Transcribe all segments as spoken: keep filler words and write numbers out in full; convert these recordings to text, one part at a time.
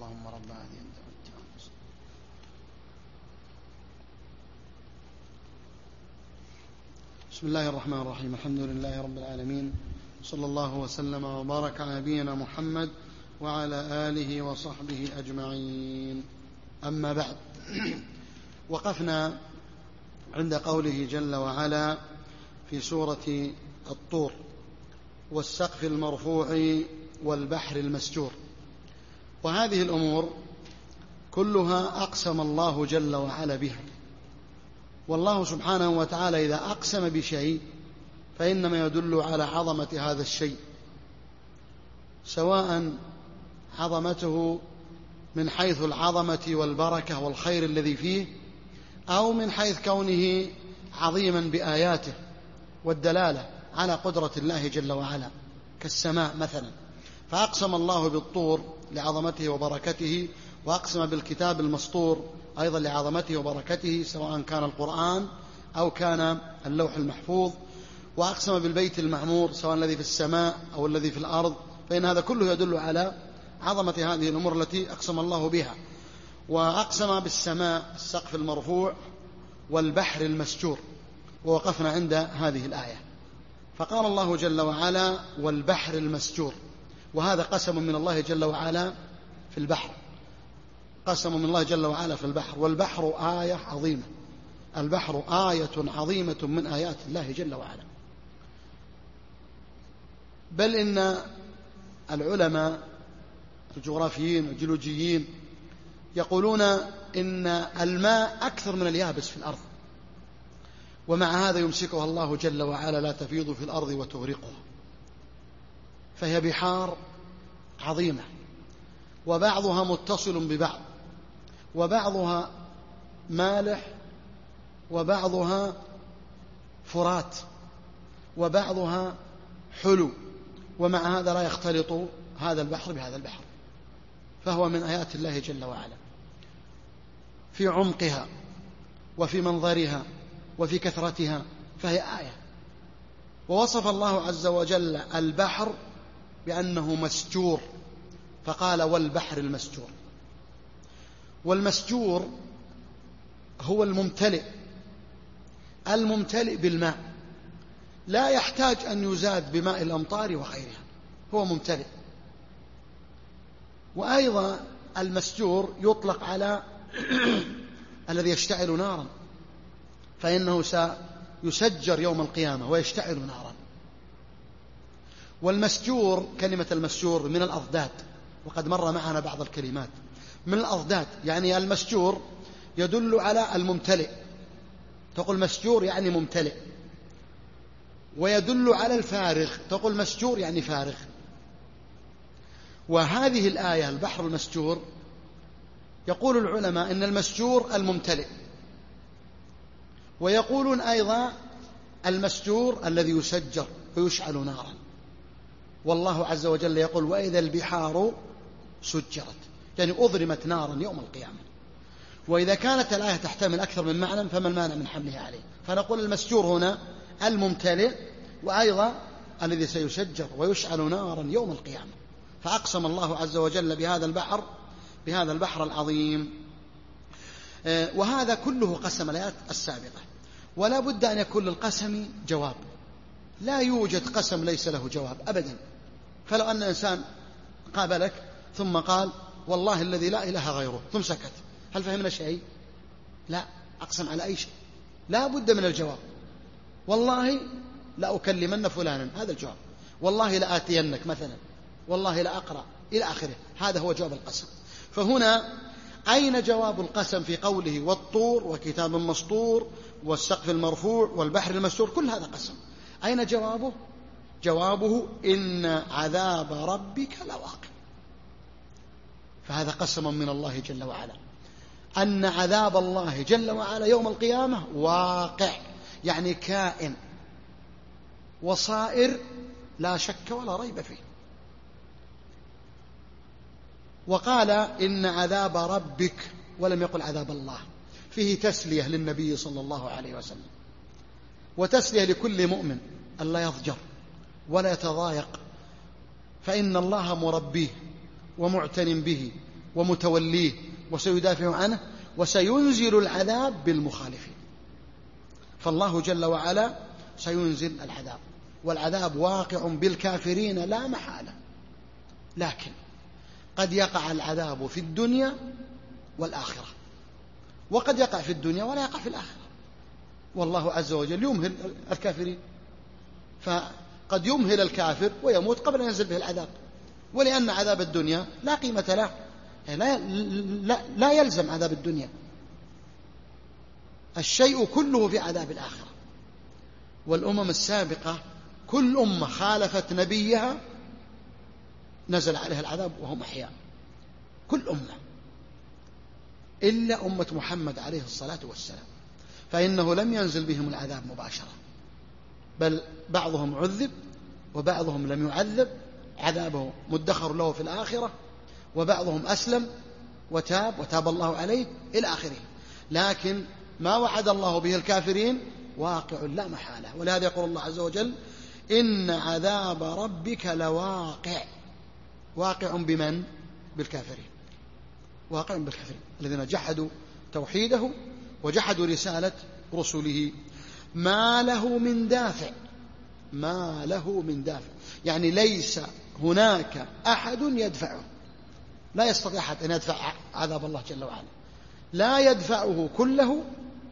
اللهم رب هذه الدعوة. بسم الله الرحمن الرحيم. الحمد لله رب العالمين، صلى الله وسلم وبارك على نبينا محمد وعلى آله وصحبه أجمعين. أما بعد، وقفنا عند قوله جل وعلا في سورة الطور: والسقف المرفوع والبحر المسجور. وهذه الأمور كلها أقسم الله جل وعلا بها، والله سبحانه وتعالى إذا أقسم بشيء فإنما يدل على عظمة هذا الشيء، سواء عظمته من حيث العظمة والبركة والخير الذي فيه، أو من حيث كونه عظيما بآياته والدلالة على قدرة الله جل وعلا، كالسماء مثلا. فأقسم الله بالطور لعظمته وبركته، وأقسم بالكتاب المسطور أيضا لعظمته وبركته، سواء كان القرآن أو كان اللوح المحفوظ، وأقسم بالبيت المعمور سواء الذي في السماء أو الذي في الأرض، فإن هذا كله يدل على عظمة هذه الأمور التي أقسم الله بها. وأقسم بالسماء السقف المرفوع والبحر المسجور، ووقفنا عند هذه الآية. فقال الله جل وعلا: والبحر المسجور، وهذا قسم من الله جل وعلا في البحر، قسم من الله جل وعلا في البحر. والبحر آية عظيمة، البحر آية عظيمة من آيات الله جل وعلا. بل إن العلماء الجغرافيين والجيولوجيين يقولون إن الماء أكثر من اليابس في الأرض، ومع هذا يمسكها الله جل وعلا لا تفيض في الأرض وتغرقها. فهي بحار عظيمة، وبعضها متصل ببعض، وبعضها مالح، وبعضها فرات، وبعضها حلو، ومع هذا لا يختلط هذا البحر بهذا البحر. فهو من آيات الله جل وعلا في عمقها وفي منظرها وفي كثرتها، فهي آية. ووصف الله عز وجل البحر بأنه مسجور، فقال: والبحر المسجور. والمسجور هو الممتلئ، الممتلئ بالماء، لا يحتاج أن يزاد بماء الأمطار وغيرها، هو ممتلئ. وأيضا المسجور يطلق على الذي يشتعل نارا، فإنه سيسجر يوم القيامة ويشتعل نارا. والمسجور، كلمة المسجور من الأضداد، وقد مر معنا بعض الكلمات من الأضداد. يعني المسجور يدل على الممتلئ، تقول مسجور يعني ممتلئ، ويدل على الفارغ، تقول مسجور يعني فارغ. وهذه الآية البحر المسجور، يقول العلماء إن المسجور الممتلئ، ويقولون أيضا المسجور الذي يسجر ويشعل نارا. والله عز وجل يقول: وإذا البحار سجرت، يعني أضرمت نارا يوم القيامة. وإذا كانت الآية تحتمل أكثر من معنى فما المانع من حملها عليه؟ فنقول المسجور هنا الممتلئ، وأيضا الذي سيسجر ويشعل نارا يوم القيامة. فأقسم الله عز وجل بهذا البحر، بهذا البحر العظيم. وهذا كله قسم الآيات السابقة، ولا بد أن يكون للقسم جواب، لا يوجد قسم ليس له جواب أبدا. فلو أن إنسان قابلك ثم قال: والله الذي لا إله غيره، ثم سكت، هل فهمنا شيء؟ لا، أقسم على أي شيء، لا بد من الجواب. والله لا أكلمن فلانا، هذا الجواب. والله لا آتينك مثلا، والله لا أقرأ، إلى آخره، هذا هو جواب القسم. فهنا أين جواب القسم في قوله: والطور وكتاب مسطور والسقف المرفوع والبحر المسجور؟ كل هذا قسم، أين جوابه؟ جوابه: إن عذاب ربك لواقع. فهذا قسم من الله جل وعلا، أن عذاب الله جل وعلا يوم القيامة واقع، يعني كائن وصائر لا شك ولا ريب فيه. وقال: إن عذاب ربك، ولم يقل عذاب الله، فيه تسلية للنبي صلى الله عليه وسلم، وتسلية لكل مؤمن ألا يضجر ولا يتضايق، فإن الله مربيه ومعتن به ومتوليه وسيدافع عنه، وسينزل العذاب بالمخالفين. فالله جل وعلا سينزل العذاب، والعذاب واقع بالكافرين لا محالة، لكن قد يقع العذاب في الدنيا والآخرة، وقد يقع في الدنيا ولا يقع في الآخرة. والله عز وجل يمهل الكافرين، فقد يمهل الكافر ويموت قبل أن ينزل به العذاب، ولأن عذاب الدنيا لا قيمة له، لا, لا, لا يلزم عذاب الدنيا، الشيء كله في عذاب الآخرة. والأمم السابقة كل أمة خالفت نبيها نزل عليها العذاب وهم أحياء، كل أمة إلا أمة محمد عليه الصلاة والسلام، فإنه لم ينزل بهم العذاب مباشرة، بل بعضهم عذب وبعضهم لم يعذب، عذابه مدخر له في الآخرة، وبعضهم أسلم وتاب وتاب الله عليه إلى آخره. لكن ما وعد الله به الكافرين واقع لا محالة، ولهذا يقول الله عز وجل: إن عذاب ربك لواقع. واقع بمن؟ بالكافرين، واقع بالكافرين الذين جحدوا توحيده وجحدوا رسالة رسله. ما له من دافع، ما له من دافع، يعني ليس هناك أحد يدفعه، لا يستطيع أحد أن يدفع عذاب الله جل وعلا، لا يدفعه كله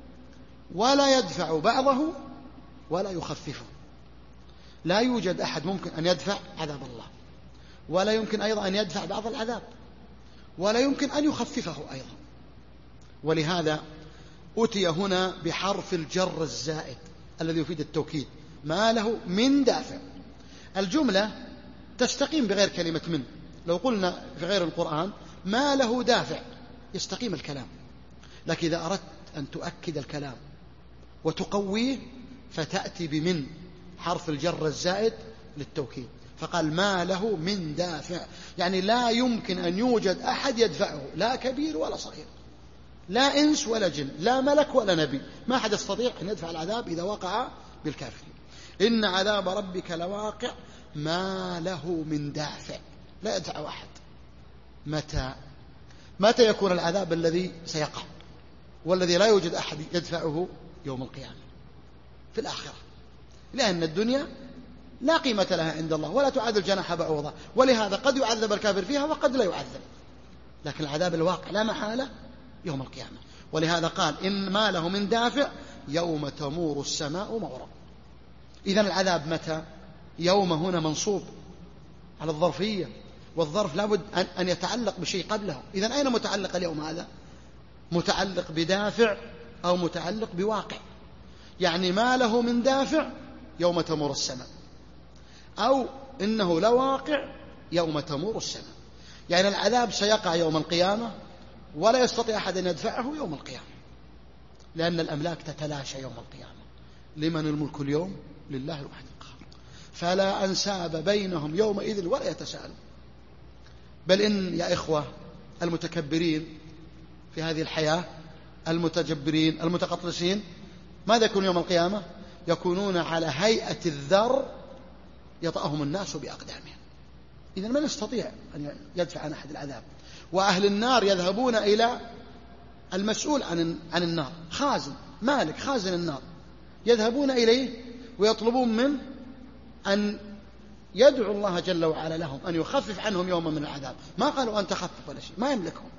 ولا يدفع بعضه ولا يخففه. لا يوجد أحد ممكن أن يدفع عذاب الله، ولا يمكن أيضا أن يدفع بعض العذاب، ولا يمكن أن يخففه أيضا. ولهذا أتي هنا بحرف الجر الزائد الذي يفيد التوكيد، ما له من دافع. الجملة تستقيم بغير كلمة من، لو قلنا في غير القرآن ما له دافع يستقيم الكلام، لكن إذا أردت أن تؤكد الكلام وتقويه فتأتي بمن حرف الجر الزائد للتوكيد، فقال ما له من دافع، يعني لا يمكن أن يوجد أحد يدفعه، لا كبير ولا صغير، لا إنس ولا جن، لا ملك ولا نبي، ما أحد يستطيع أن يدفع العذاب إذا وقع بالكافرين. إن عذاب ربك لواقع ما له من دافع، لا يدفع أحد. متى؟ متى يكون العذاب الذي سيقع والذي لا يوجد أحد يدفعه؟ يوم القيامة في الآخرة، لأن الدنيا لا قيمة لها عند الله ولا تعادل جناح بعوضة، ولهذا قد يعذب الكافر فيها وقد لا يعذب، لكن العذاب الواقع لا محالة يوم القيامة. ولهذا قال إن ما له من دافع يوم تمور السماء مورا. إذن العذاب متى؟ يوم هنا منصوب على الظرفية، والظرف لابد أن يتعلق بشيء قبله. إذن أين متعلق اليوم هذا؟ متعلق بدافع أو متعلق بواقع، يعني ما له من دافع يوم تمور السماء، أو إنه لواقع يوم تمور السماء، يعني العذاب سيقع يوم القيامة ولا يستطيع أحد أن يدفعه يوم القيامة، لأن الأملاك تتلاشى يوم القيامة. لمن الملك اليوم؟ لله الواحد القهار، فلا أنساب بينهم يومئذ ولا يتساءلون. بل إن يا إخوة المتكبرين في هذه الحياة، المتجبرين المتقطرسين، ماذا يكون يوم القيامة؟ يكونون على هيئة الذر يطأهم الناس بأقدامهم. إذن من يستطيع أن يدفع عن أحد العذاب؟ وأهل النار يذهبون إلى المسؤول عن عن النار، خازن مالك خازن النار، يذهبون إليه ويطلبون منه أن يدعو الله جل وعلا لهم أن يخفف عنهم يوما من العذاب. ما قالوا أن تخفف ولا شيء، ما يملكهم،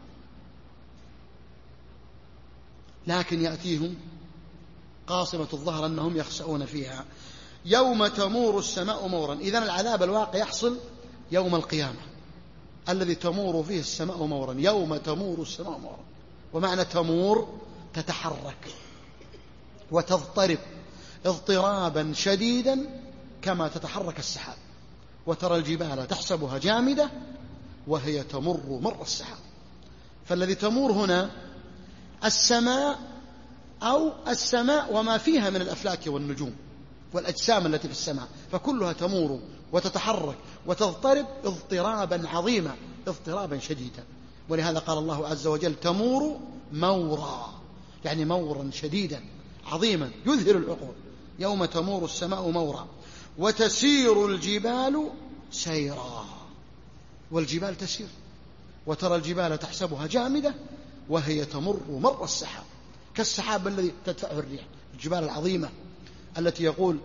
لكن يأتيهم قاصمة الظهر أنهم يخسؤون فيها. يوم تمور السماء مورا، إذن العذاب الواقع يحصل يوم القيامة الذي تمور فيه السماء مورا، يوم تمور السماء مورا. ومعنى تمور تتحرك وتضطرب اضطرابا شديدا كما تتحرك السحاب، وترى الجبال تحسبها جامدة وهي تمر مر السحاب. فالذي تمور هنا السماء أو السماء وما فيها من الأفلاك والنجوم والأجسام التي في السماء، فكلها تمور وتتحرك وتضطرب اضطرابا عظيما اضطرابا شديدا. ولهذا قال الله عز وجل تمور مورا، يعني مورا شديدا عظيما يذهل العقول. يوم تمور السماء مورا وتسير الجبال سيرا، والجبال تسير وترى الجبال تحسبها جامدة وهي تمر مر السحاب، كالسحاب الذي تدفعه الريح. الجبال العظيمة التي يقول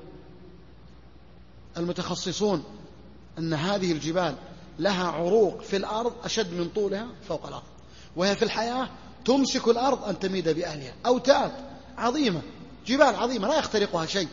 المتخصصون أن هذه الجبال لها عروق في الأرض أشد من طولها فوق الأرض، وهي في الحياة تمسك الأرض أن تميد بأهلها. أوتاد عظيمة، جبال عظيمة لا يخترقها شيء،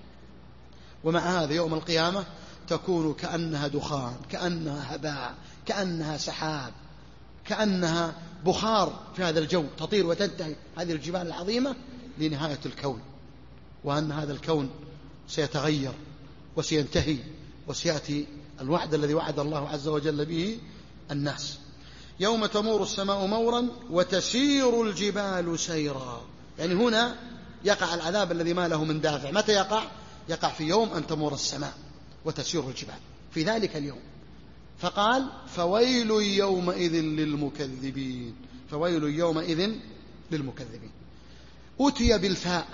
ومع هذا يوم القيامة تكون كأنها دخان، كأنها هباء، كأنها سحاب، كأنها بخار في هذا الجو، تطير وتنتهي هذه الجبال العظيمة لنهاية الكون، وأن هذا الكون سيتغير وسينتهي وسيأتي الوعد الذي وعد الله عز وجل به الناس. يوم تمور السماء مورا وتسير الجبال سيرا، يعني هنا يقع العذاب الذي ما له من دافع. متى يقع؟ يقع في يوم أن تمور السماء وتسير الجبال، في ذلك اليوم. فقال فويل يومئذ للمكذبين، فويل يومئذ للمكذبين. أتي بالفاء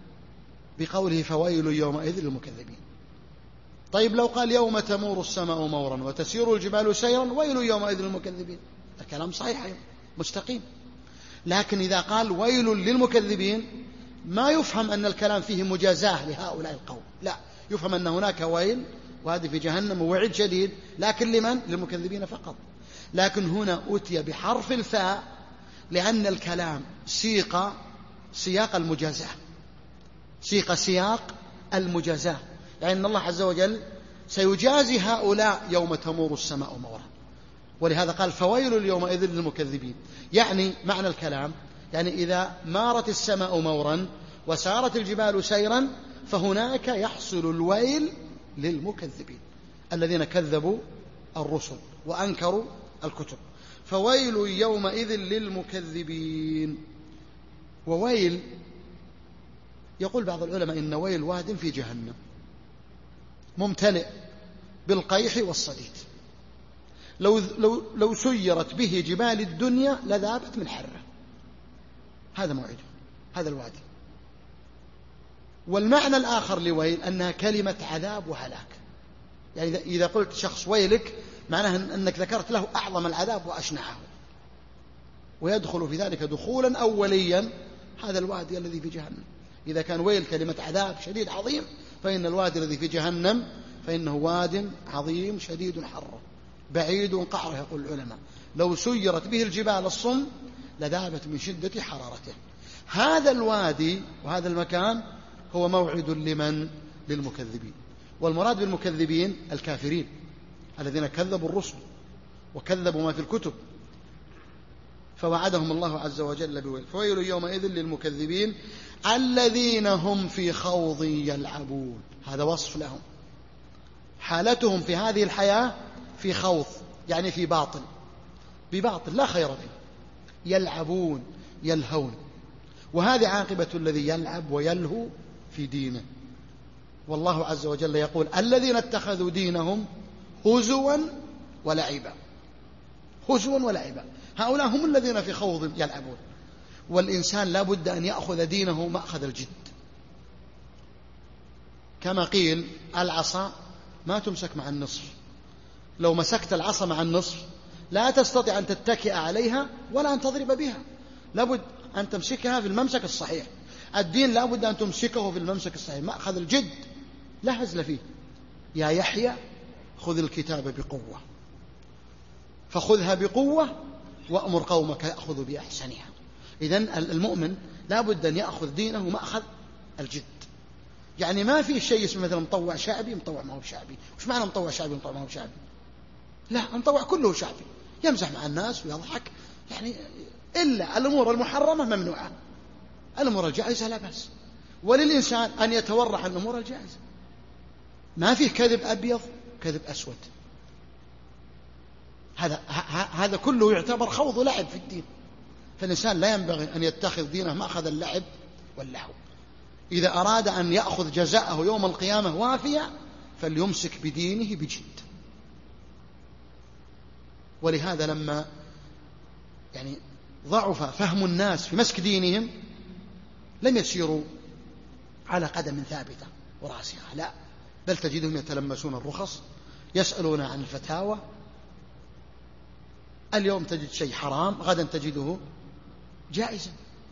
بقوله فويل يومئذ للمكذبين. طيب لو قال يوم تمور السماء مورا وتسير الجبال سيرا ويل يومئذ للمكذبين، الكلام صحيح مستقيم. لكن إذا قال ويل للمكذبين ما يفهم أن الكلام فيه مجازاة لهؤلاء القوم، لا، يفهم أن هناك ويل وهذه في جهنم ووعد شديد، لكن لمن؟ للمكذبين فقط. لكن هنا أتي بحرف الفاء لأن الكلام سيق سياق المجازاة، سيق سياق المجازاة، يعني أن الله عز وجل سيجازي هؤلاء يوم تمور السماء مورا، ولهذا قال فويل يومئذ للمكذبين. يعني معنى الكلام يعني إذا مارت السماء مورا وسارت الجبال سيرا فهناك يحصل الويل للمكذبين الذين كذبوا الرسل وأنكروا الكتب. فويل يومئذ للمكذبين. وويل يقول بعض العلماء إن ويل واد في جهنم ممتلئ بالقيح والصديد، لو, لو, لو سيرت به جبال الدنيا لذابت من حره. هذا موعده، هذا الوادي. والمعنى الآخر لويل أنها كلمة عذاب وهلاك، يعني إذا قلت شخص ويلك معناه أنك ذكرت له أعظم العذاب وأشنعه، ويدخل في ذلك دخولا أوليا هذا الوادي الذي في جهنم. إذا كان ويل كلمة عذاب شديد عظيم، فإن الوادي الذي في جهنم فإنه واد عظيم شديد حره بعيد قعره. يقول العلماء لو سيرت به الجبال الصم لذابت من شدة حرارته. هذا الوادي وهذا المكان هو موعد لمن؟ للمكذبين. والمراد بالمكذبين الكافرين الذين كذبوا الرسل وكذبوا ما في الكتب، فوعدهم الله عز وجل بويل. فويل يومئذ للمكذبين الذين هم في خوض يلعبون. هذا وصف لهم، حالتهم في هذه الحياة في خوض، يعني في باطل، بباطل لا خير فيه، يلعبون يلهون. وهذه عاقبة الذي يلعب ويلهو في دينه. والله عز وجل يقول الذين اتخذوا دينهم هزوا ولعبا، هزوا ولعبا، هؤلاء هم الذين في خوض يلعبون. والإنسان لا بد أن يأخذ دينه مأخذ الجد. كما قيل العصا ما تمسك مع النصف، لو مسكت العصا مع النصف لا تستطيع أن تتكئ عليها ولا أن تضرب بها، لابد أن تمسكها في الممسك الصحيح. الدين لابد أن تمسكه في الممسك الصحيح، مأخذ الجد لا هزل فيه. يا يحيى خذ الكتاب بقوة، فخذها بقوة وأمر قومك يأخذوا بأحسنها. إذن المؤمن لابد أن يأخذ دينه مأخذ الجد. يعني ما في شيء اسمه مثلا مطوع شعبي مطوع ما هو شعبي. وش معنى مطوع شعبي مطوع ما هو شعبي؟ لا، مطوع كله شعبي، يمزح مع الناس ويضحك، يعني إلا الأمور المحرمة ممنوعة، الأمور الجائزة لا بأس. وللإنسان أن يتورع عن الأمور الجائزة، ما فيه كذب أبيض كذب أسود. هذا هذا كله يعتبر خوض ولعب في الدين. فالإنسان لا ينبغي أن يتخذ دينه مأخذ اللعب واللهو. إذا أراد أن يأخذ جزاءه يوم القيامة وافيا فليمسك بدينه بجد. ولهذا لما يعني ضعف فهم الناس في مسك دينهم لم يسيروا على قدم ثابتة وراسخة، لا، بل تجدهم يتلمسون الرخص، يسألون عن الفتاوى، اليوم تجد شيء حرام، غدا تجده جائزا.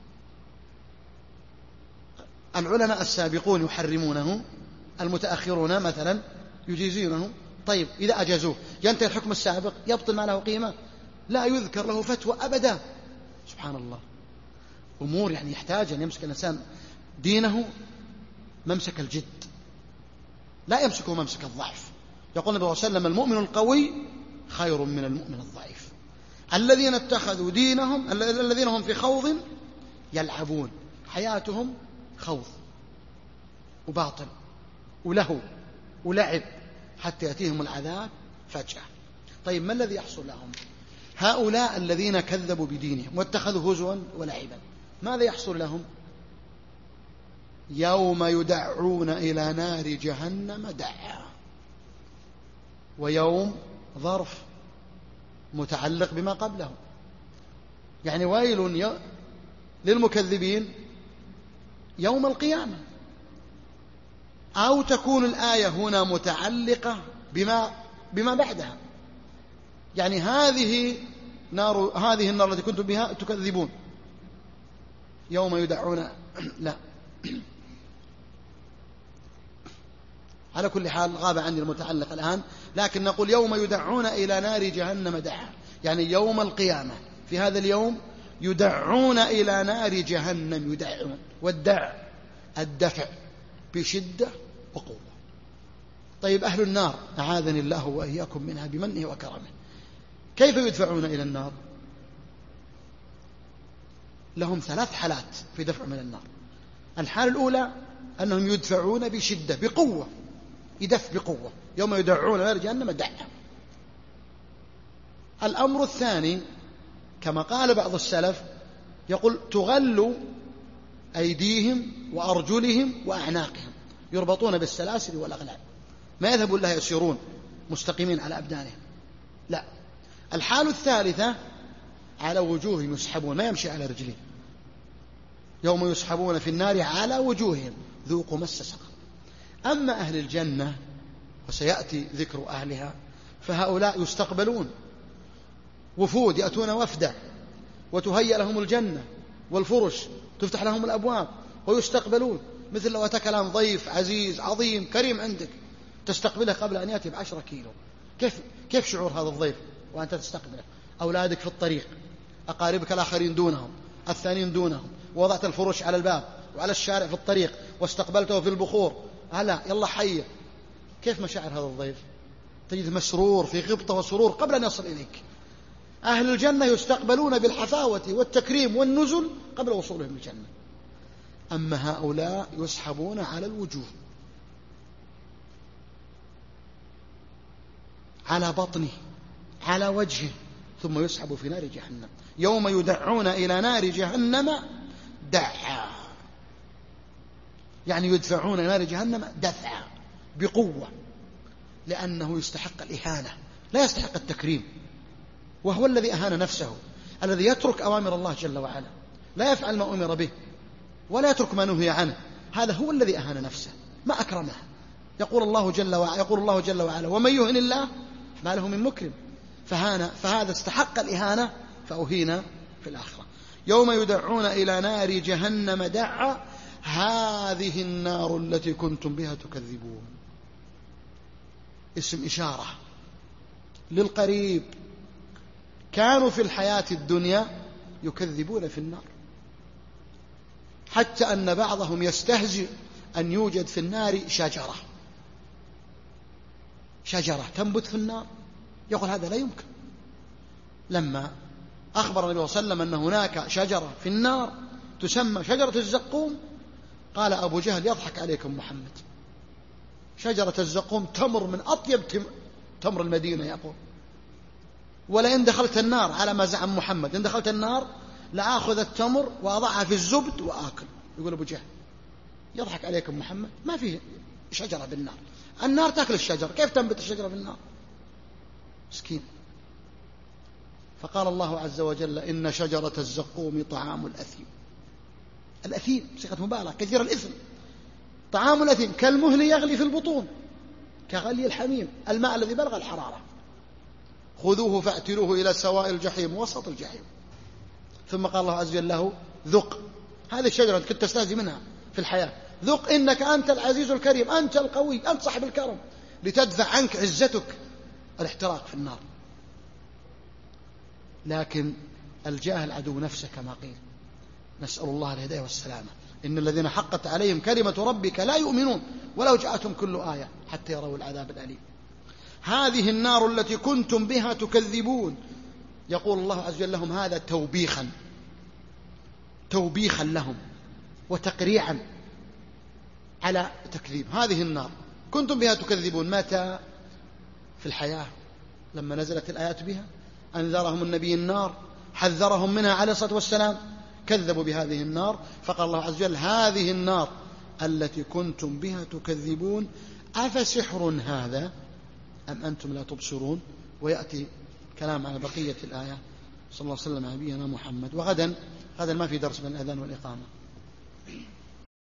العلماء السابقون يحرمونه، المتأخرون مثلا يجيزونه. طيب إذا أجازوه ينتهي الحكم السابق، يبطل ما له قيمة؟ لا يذكر له فتوى أبدا. سبحان الله، أمور يعني يحتاج أن يمسك الإنسان دينه ممسك الجد، لا يمسكه ممسك الضعف. يقول النبي صلى الله عليه وسلم: المؤمن القوي خير من المؤمن الضعيف. الذين اتخذوا دينهم الذين هم في خوض يلعبون، حياتهم خوض وباطل ولهو ولعب حتى يأتيهم العذاب فجأة. طيب ما الذي يحصل لهم؟ هؤلاء الذين كذبوا بدينهم واتخذوا هزوا ولعبا، ماذا يحصل لهم؟ يوم يدعون إلى نار جهنم دعا. ويوم ظرف متعلق بما قبله، يعني ويل للمكذبين يوم القيامة. أو تكون الآية هنا متعلقة بما بما بعدها، يعني هذه نار هذه النار التي كنتم بها تكذبون يوم يدعون لا على كل حال غاب عني المتعلق الآن، لكن نقول يوم يدعون إلى نار جهنم دعا، يعني يوم القيامة في هذا اليوم يدعون إلى نار جهنم، يدعون، والدع الدفع بشدة وقوة. طيب أهل النار أعاذني الله وإياكم منها بمنه وكرمه، كيف يدفعون إلى النار؟ لهم ثلاث حالات في دفع من النار. الحالة الأولى أنهم يدفعون بشدة بقوة، يدف بقوة، يوم يدعون إلى جهنم دعا. الأمر الثاني كما قال بعض السلف، يقول تغل أيديهم وأرجلهم وأعناقهم، يربطون بالسلاسل والأغلال، ما يذهبون لها يسيرون مستقيمين على أبدانهم، لا. الحالة الثالثة على وجوههم يسحبون، ما يمشي على رجلين، يوم يسحبون في النار على وجوههم ذوقوا مس سقر. أما أهل الجنة وسيأتي ذكر أهلها، فهؤلاء يستقبلون، وفود يأتون وفدا، وتهيأ لهم الجنة والفرش، تفتح لهم الأبواب ويستقبلون، مثل لو أتاك الآن ضيف عزيز عظيم كريم عندك تستقبله قبل أن يأتي بعشرة كيلو، كيف كيف شعور هذا الضيف وأنت تستقبله؟ أولادك في الطريق، أقاربك الآخرين دونهم، الثانيين دونهم، ووضعت الفرش على الباب وعلى الشارع في الطريق واستقبلته في البخور، هلا يلا حي، كيف مشاعر هذا الضيف؟ تجد مسرور في غبطة وسرور قبل أن يصل إليك. أهل الجنة يستقبلون بالحفاوة والتكريم والنزل قبل وصولهم الجنة. أما هؤلاء يسحبون على الوجوه، على بطنه، على وجهه، ثم يسحب في نار جهنم. يوم يدعون إلى نار جهنم دعا، يعني يدفعون إلى نار جهنم دفعا بقوة، لأنه يستحق الإهانة، لا يستحق التكريم، وهو الذي أهان نفسه، الذي يترك أوامر الله جل وعلا، لا يفعل ما أمر به ولا يترك ما نهي عنه، هذا هو الذي أهان نفسه، ما أكرمه. يقول الله جل وعلا يقول الله جل وعلا ومن يهن الله ما له من مكرم، فهان فهذا استحق الإهانة فأهين في الآخرة. يوم يدعون إلى نار جهنم دعا، هذه النار التي كنتم بها تكذبون. اسم إشارة للقريب، كانوا في الحياة الدنيا يكذبون في النار، حتى أن بعضهم يستهزئ أن يوجد في النار شجرة شجرة تنبت في النار، يقول هذا لا يمكن. لما أخبر النبي صلى الله عليه وسلم أن هناك شجرة في النار تسمى شجرة الزقوم، قال أبو جهل يضحك عليكم محمد، شجرة الزقوم تمر من أطيب تمر المدينة، يقول ولئن دخلت النار على ما زعم محمد، إن دخلت النار لآخذ التمر وأضعها في الزبد وآكل. يقول أبو جهل يضحك عليكم محمد، ما فيه شجرة بالنار، النار تأكل الشجرة، كيف تنبت الشجرة بالنار؟ مسكين. فقال الله عز وجل إن شجرة الزقوم طعام الأثيم. الأثيم صيغة مبالغة، كثير الإثم، طعام الأثيم كالمهل يغلي في البطون، كغلي الحميم، الماء الذي بلغ الحرارة. خذوه فاعتلوه إلى سواء الجحيم، وسط الجحيم. ثم قال الله عز وجل له ذق هذه الشجرة كنت تستهزئ منها في الحياة، ذق إنك أنت العزيز الكريم، أنت القوي، أنت صاحب الكرم، لتدفع عنك عزتك الاحتراق في النار. لكن الجاهل عدو نفسه كما قيل، نسأل الله الهداية والسلامة. إن الذين حقت عليهم كلمة ربك لا يؤمنون ولو جاءتهم كل آية حتى يروا العذاب الأليم. هذه النار التي كنتم بها تكذبون، يقول الله عز وجل لهم هذا توبيخا توبيخا لهم وتقريعا على تكذيب. هذه النار كنتم بها تكذبون، متى؟ في الحياة لما نزلت الآيات بها، أنذرهم النبي النار، حذرهم منها عليه الصلاة والسلام، كذبوا بهذه النار، فقال الله عز وجل هذه النار التي كنتم بها تكذبون أفسحر هذا أم أنتم لا تبصرون. ويأتي كلام على بقية الآية. صلى الله عليه وسلم على نبينا محمد. وغدا غدا ما في درس بين الأذان والإقامة.